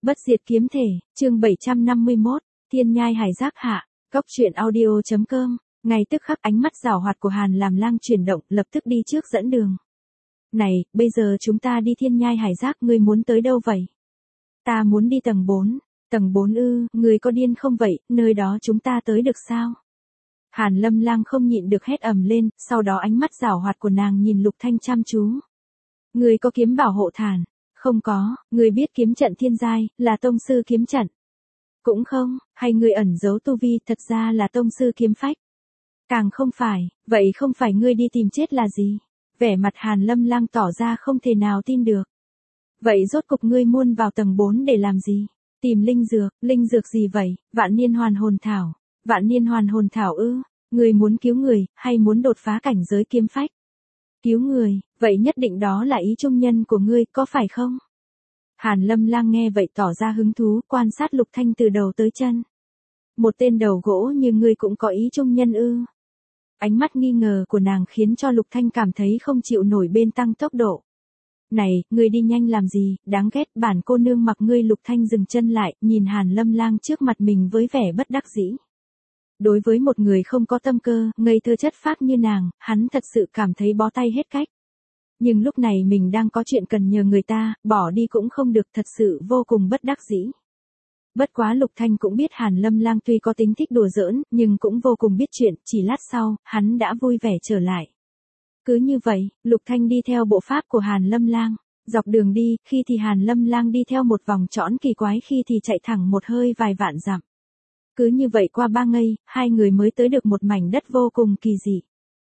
Bất diệt kiếm thể, chương 751, Thiên nhai hải giác hạ, Cốc truyện audio.com. Ngay tức khắc ánh mắt giảo hoạt của Hàn Làm Lang chuyển động, lập tức đi trước dẫn đường. Này, bây giờ chúng ta đi Thiên nhai hải giác, ngươi muốn tới đâu vậy? Ta muốn đi tầng 4. Tầng 4 ư, ngươi có điên không vậy, nơi đó chúng ta tới được sao? Hàn Lâm Lang không nhịn được hét ầm lên, sau đó ánh mắt giảo hoạt của nàng nhìn Lục Thanh chăm chú. Ngươi có kiếm bảo hộ thản? Không có, ngươi biết kiếm trận thiên giai, là tông sư kiếm trận. Cũng không, hay ngươi ẩn giấu tu vi, thật ra là tông sư kiếm phách. Càng không phải, vậy không phải ngươi đi tìm chết là gì? Vẻ mặt Hàn Lâm Lang tỏ ra không thể nào tin được. Vậy rốt cục ngươi muôn vào tầng 4 để làm gì? Tìm linh dược gì vậy? Vạn niên hoàn hồn thảo. Vạn niên hoàn hồn thảo ư? Ngươi muốn cứu người, hay muốn đột phá cảnh giới kiếm phách? Cứu người, vậy nhất định đó là ý trung nhân của ngươi, có phải không? Hàn Lâm Lang nghe vậy tỏ ra hứng thú, quan sát Lục Thanh từ đầu tới chân. Một tên đầu gỗ như ngươi cũng có ý trung nhân ư? Ánh mắt nghi ngờ của nàng khiến cho Lục Thanh cảm thấy không chịu nổi, bên tăng tốc độ. Này, ngươi đi nhanh làm gì, đáng ghét, bản cô nương mặc ngươi. Lục Thanh dừng chân lại, nhìn Hàn Lâm Lang trước mặt mình với vẻ bất đắc dĩ. Đối với một người không có tâm cơ, ngây thơ chất phác như nàng, hắn thật sự cảm thấy bó tay hết cách. Nhưng lúc này mình đang có chuyện cần nhờ người ta, bỏ đi cũng không được, thật sự vô cùng bất đắc dĩ. Bất quá Lục Thanh cũng biết Hàn Lâm Lang tuy có tính thích đùa giỡn, nhưng cũng vô cùng biết chuyện, chỉ lát sau, hắn đã vui vẻ trở lại. Cứ như vậy, Lục Thanh đi theo bộ pháp của Hàn Lâm Lang. Dọc đường đi, khi thì Hàn Lâm Lang đi theo một vòng trõn kỳ quái, khi thì chạy thẳng một hơi vài vạn dặm. Cứ như vậy qua 3 ngày, hai người mới tới được một mảnh đất vô cùng kỳ dị.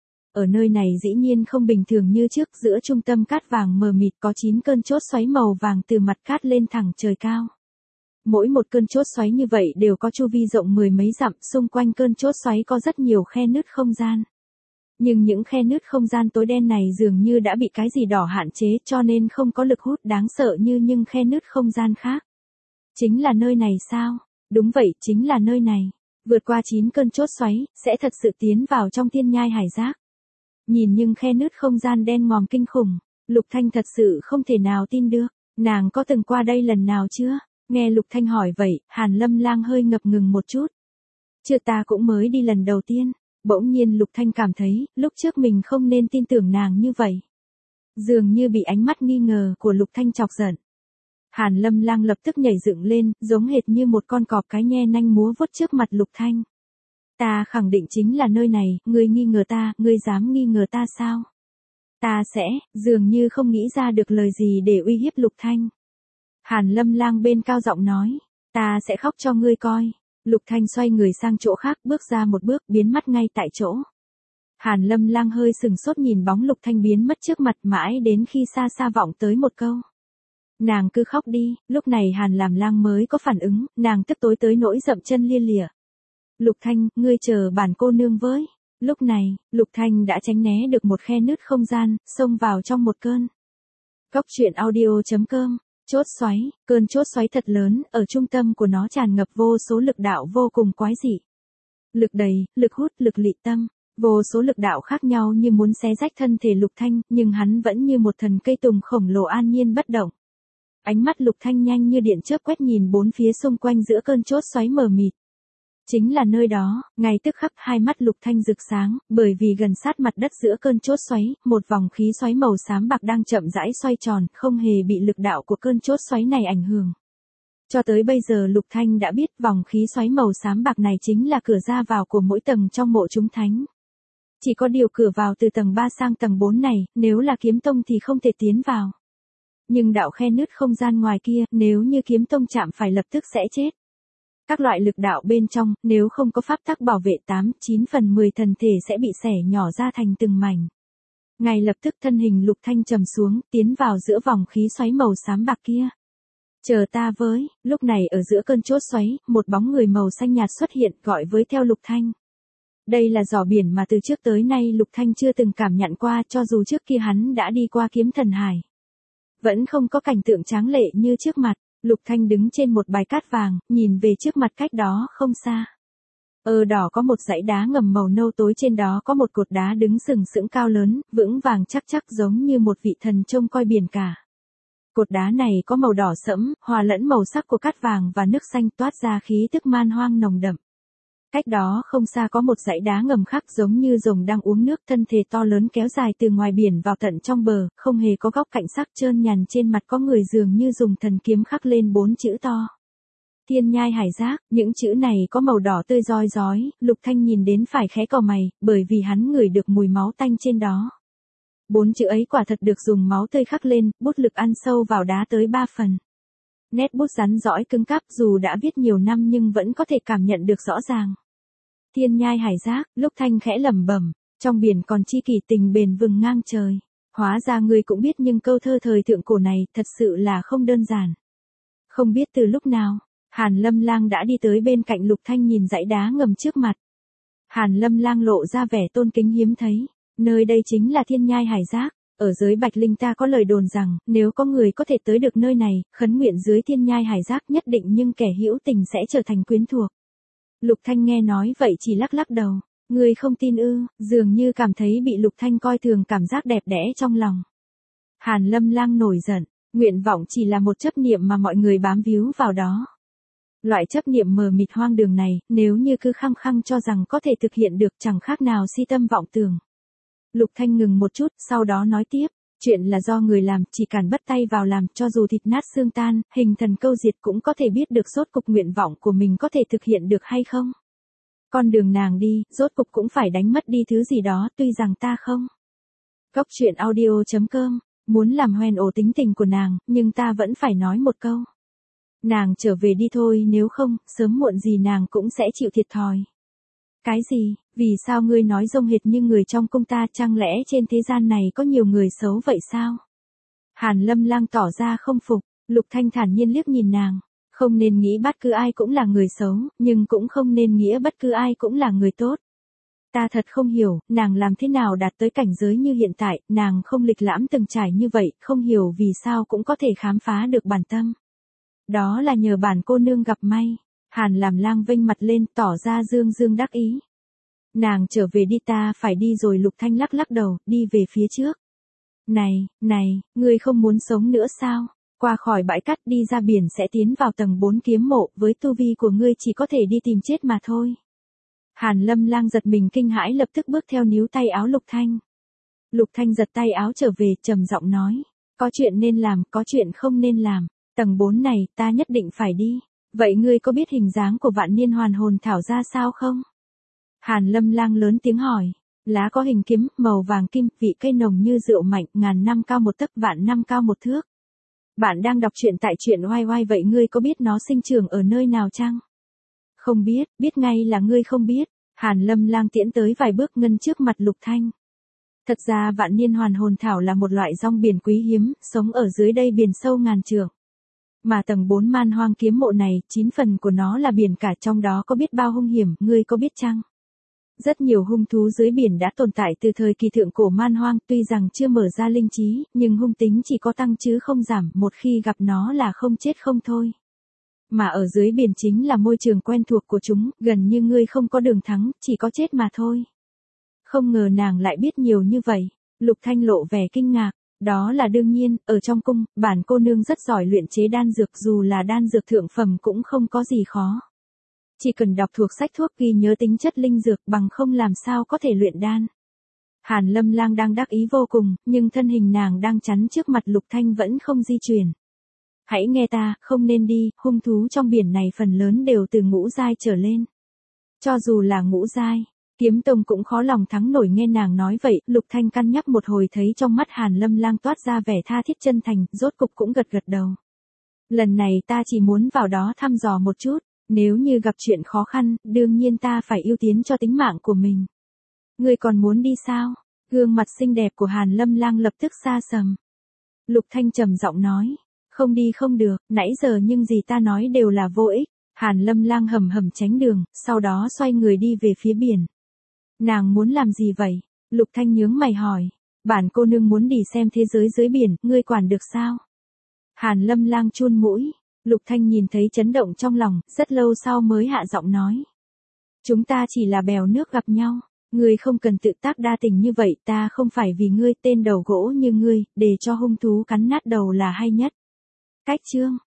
Ở nơi này dĩ nhiên không bình thường như trước, giữa trung tâm cát vàng mờ mịt có 9 cơn chốt xoáy màu vàng từ mặt cát lên thẳng trời cao. Mỗi một cơn chốt xoáy như vậy đều có chu vi rộng 10 mấy dặm, xung quanh cơn chốt xoáy có rất nhiều khe nứt không gian. Nhưng những khe nứt không gian tối đen này dường như đã bị cái gì đỏ hạn chế, cho nên không có lực hút đáng sợ như những khe nứt không gian khác. Chính là nơi này sao? Đúng vậy, chính là nơi này. Vượt qua 9 cơn chốt xoáy, sẽ thật sự tiến vào trong thiên nhai hải giác. Nhìn những khe nứt không gian đen ngòm kinh khủng, Lục Thanh thật sự không thể nào tin được. Nàng có từng qua đây lần nào chưa? Nghe Lục Thanh hỏi vậy, Hàn Lâm Lang hơi ngập ngừng một chút. Chưa, ta cũng mới đi lần đầu tiên. Bỗng nhiên Lục Thanh cảm thấy, lúc trước mình không nên tin tưởng nàng như vậy. Dường như bị ánh mắt nghi ngờ của Lục Thanh chọc giận. Hàn Lâm Lang lập tức nhảy dựng lên, giống hệt như một con cọp cái nhe nanh múa vuốt trước mặt Lục Thanh. Ta khẳng định chính là nơi này, ngươi nghi ngờ ta, ngươi dám nghi ngờ ta sao? Ta sẽ, dường như không nghĩ ra được lời gì để uy hiếp Lục Thanh. Hàn Lâm Lang bên cao giọng nói, ta sẽ khóc cho ngươi coi. Lục Thanh xoay người sang chỗ khác, bước ra một bước, biến mất ngay tại chỗ. Hàn Lâm Lang hơi sừng sốt nhìn bóng Lục Thanh biến mất trước mặt, mãi đến khi xa xa vọng tới một câu. Nàng cứ khóc đi. Lúc này Hàn Làm Lang mới có phản ứng, nàng tức tối tới nỗi dậm chân lia lịa. Lục Thanh, ngươi chờ bản cô nương với. Lúc này, Lục Thanh đã tránh né được một khe nứt không gian, xông vào trong một cơn. Cốc truyện audio.com. Chốt xoáy, cơn chốt xoáy thật lớn, ở trung tâm của nó tràn ngập vô số lực đạo vô cùng quái dị. Lực đầy, lực hút, lực lị tâm, vô số lực đạo khác nhau như muốn xé rách thân thể Lục Thanh, nhưng hắn vẫn như một thần cây tùng khổng lồ an nhiên bất động. Ánh mắt Lục Thanh nhanh như điện chớp quét nhìn bốn phía xung quanh giữa cơn chốt xoáy mờ mịt. Chính là nơi đó, ngay tức khắc hai mắt Lục Thanh rực sáng, bởi vì gần sát mặt đất giữa cơn chốt xoáy, một vòng khí xoáy màu xám bạc đang chậm rãi xoay tròn, không hề bị lực đạo của cơn chốt xoáy này ảnh hưởng. Cho tới bây giờ Lục Thanh đã biết vòng khí xoáy màu xám bạc này chính là cửa ra vào của mỗi tầng trong mộ chúng thánh. Chỉ có điều cửa vào từ tầng 3 sang tầng 4 này, nếu là kiếm tông thì không thể tiến vào. Nhưng đạo khe nứt không gian ngoài kia, nếu như kiếm tông chạm phải lập tức sẽ chết. Các loại lực đạo bên trong, nếu không có pháp tắc bảo vệ 8-9 phần 10 thần thể sẽ bị xẻ nhỏ ra thành từng mảnh. Ngay lập tức thân hình Lục Thanh trầm xuống, tiến vào giữa vòng khí xoáy màu xám bạc kia. Chờ ta với. Lúc này ở giữa cơn chốt xoáy, một bóng người màu xanh nhạt xuất hiện, gọi với theo Lục Thanh. Đây là giỏ biển mà từ trước tới nay Lục Thanh chưa từng cảm nhận qua, cho dù trước kia hắn đã đi qua kiếm thần hải. Vẫn không có cảnh tượng tráng lệ như trước mặt. Lục Thanh đứng trên một bãi cát vàng, nhìn về trước mặt cách đó không xa. Ở đỏ có một dãy đá ngầm màu nâu tối, trên đó có một cột đá đứng sừng sững cao lớn, vững vàng chắc chắc giống như một vị thần trông coi biển cả. Cột đá này có màu đỏ sẫm, hòa lẫn màu sắc của cát vàng và nước xanh toát ra khí tức man hoang nồng đậm. Cách đó không xa có một dãy đá ngầm khác giống như rồng đang uống nước, thân thể to lớn kéo dài từ ngoài biển vào tận trong bờ, không hề có góc cạnh sắc, trơn nhằn, trên mặt có người dường như dùng thần kiếm khắc lên 4 chữ to. Thiên nhai hải giác, những chữ này có màu đỏ tươi roi rói, Lục Thanh nhìn đến phải khẽ cau mày, bởi vì hắn ngửi được mùi máu tanh trên đó. 4 chữ ấy quả thật được dùng máu tươi khắc lên, bút lực ăn sâu vào đá tới 3 phần. Nét bút rắn rõi cứng cáp, dù đã viết nhiều năm nhưng vẫn có thể cảm nhận được rõ ràng. Thiên nhai hải giác, Lục Thanh khẽ lẩm bẩm, trong biển còn chi kỷ tình bền vừng ngang trời. Hóa ra ngươi cũng biết, nhưng câu thơ thời thượng cổ này thật sự là không đơn giản. Không biết từ lúc nào, Hàn Lâm Lang đã đi tới bên cạnh Lục Thanh, nhìn dãy đá ngầm trước mặt. Hàn Lâm Lang lộ ra vẻ tôn kính hiếm thấy, nơi đây chính là thiên nhai hải giác. Ở dưới Bạch Linh ta có lời đồn rằng, nếu có người có thể tới được nơi này, khấn nguyện dưới thiên nhai hải giác nhất định nhưng kẻ hữu tình sẽ trở thành quyến thuộc. Lục Thanh nghe nói vậy chỉ lắc lắc đầu, người không tin ư? Dường như cảm thấy bị Lục Thanh coi thường, cảm giác đẹp đẽ trong lòng. Hàn Lâm Lang nổi giận, nguyện vọng chỉ là một chấp niệm mà mọi người bám víu vào đó. Loại chấp niệm mờ mịt hoang đường này, nếu như cứ khăng khăng cho rằng có thể thực hiện được, chẳng khác nào si tâm vọng tưởng. Lục Thanh ngừng một chút, sau đó nói tiếp, chuyện là do người làm, chỉ cần bắt tay vào làm, cho dù thịt nát xương tan, hình thần câu diệt cũng có thể biết được rốt cục nguyện vọng của mình có thể thực hiện được hay không. Con đường nàng đi, rốt cục cũng phải đánh mất đi thứ gì đó, tuy rằng ta không. Góc truyện audio.com, muốn làm hoen ổ tính tình của nàng, nhưng ta vẫn phải nói một câu. Nàng trở về đi thôi, nếu không, sớm muộn gì nàng cũng sẽ chịu thiệt thòi. Cái gì, vì sao ngươi nói rông hệt như người trong cung ta, chẳng lẽ trên thế gian này có nhiều người xấu vậy sao? Hàn Lâm Lang tỏ ra không phục, Lục Thanh thản nhiên liếc nhìn nàng, không nên nghĩ bất cứ ai cũng là người xấu, nhưng cũng không nên nghĩa bất cứ ai cũng là người tốt. Ta thật không hiểu, nàng làm thế nào đạt tới cảnh giới như hiện tại, nàng không lịch lãm từng trải như vậy, không hiểu vì sao cũng có thể khám phá được bản tâm. Đó là nhờ bản cô nương gặp may. Hàn Làm Lang vênh mặt lên, tỏ ra dương dương đắc ý. Nàng trở về đi, ta phải đi rồi. Lục Thanh lắc lắc đầu, đi về phía trước. Này, ngươi không muốn sống nữa sao? Qua khỏi bãi cát đi ra biển sẽ tiến vào tầng 4 kiếm mộ, với tu vi của ngươi chỉ có thể đi tìm chết mà thôi. Hàn Lâm Lang giật mình kinh hãi, lập tức bước theo níu tay áo Lục Thanh. Lục Thanh giật tay áo trở về, trầm giọng nói, có chuyện nên làm, có chuyện không nên làm. Tầng 4 này, ta nhất định phải đi. Vậy ngươi có biết hình dáng của vạn niên hoàn hồn thảo ra sao không? Hàn Lâm Lang lớn tiếng hỏi. Lá có hình kiếm, màu vàng kim, vị cây nồng như rượu mạnh, ngàn năm cao 1 tấc, vạn năm cao 1 thước. Bạn đang đọc truyện tại truyện oai oai, vậy ngươi có biết nó sinh trưởng ở nơi nào chăng? Không biết, biết ngay là ngươi không biết. Hàn Lâm Lang tiễn tới vài bước, ngân trước mặt Lục Thanh. Thật ra vạn niên hoàn hồn thảo là một loại rong biển quý hiếm, sống ở dưới đây biển sâu ngàn trượng. Mà tầng 4 man hoang kiếm mộ này, 9 phần của nó là biển cả, trong đó có biết bao hung hiểm, ngươi có biết chăng? Rất nhiều hung thú dưới biển đã tồn tại từ thời kỳ thượng cổ man hoang, tuy rằng chưa mở ra linh trí, nhưng hung tính chỉ có tăng chứ không giảm, một khi gặp nó là không chết không thôi. Mà ở dưới biển chính là môi trường quen thuộc của chúng, gần như ngươi không có đường thắng, chỉ có chết mà thôi. Không ngờ nàng lại biết nhiều như vậy. Lục Thanh lộ vẻ kinh ngạc. Đó là đương nhiên, ở trong cung, bản cô nương rất giỏi luyện chế đan dược, dù là đan dược thượng phẩm cũng không có gì khó. Chỉ cần đọc thuộc sách thuốc ghi nhớ tính chất linh dược, bằng không làm sao có thể luyện đan. Hàn Lâm Lang đang đắc ý vô cùng, nhưng thân hình nàng đang chắn trước mặt Lục Thanh vẫn không di chuyển. Hãy nghe ta, không nên đi, hung thú trong biển này phần lớn đều từ ngũ giai trở lên. Cho dù là ngũ giai, Kiếm Tông cũng khó lòng thắng nổi. Nghe nàng nói vậy, Lục Thanh cân nhắc một hồi, thấy trong mắt Hàn Lâm Lang toát ra vẻ tha thiết chân thành, rốt cục cũng gật gật đầu. Lần này ta chỉ muốn vào đó thăm dò một chút, nếu như gặp chuyện khó khăn, đương nhiên ta phải ưu tiên cho tính mạng của mình. Ngươi còn muốn đi sao? Gương mặt xinh đẹp của Hàn Lâm Lang lập tức xa sầm. Lục Thanh trầm giọng nói, không đi không được, nãy giờ nhưng gì ta nói đều là vô ích. Hàn Lâm Lang hầm hầm tránh đường, sau đó xoay người đi về phía biển. Nàng muốn làm gì vậy? Lục Thanh nhướng mày hỏi. Bản cô nương muốn đi xem thế giới dưới biển, ngươi quản được sao? Hàn Lâm Lang chun mũi. Lục Thanh nhìn thấy chấn động trong lòng, rất lâu sau mới hạ giọng nói. Chúng ta chỉ là bèo nước gặp nhau, ngươi không cần tự tác đa tình như vậy, ta không phải vì ngươi, tên đầu gỗ như ngươi, để cho hung thú cắn nát đầu là hay nhất. Cách chương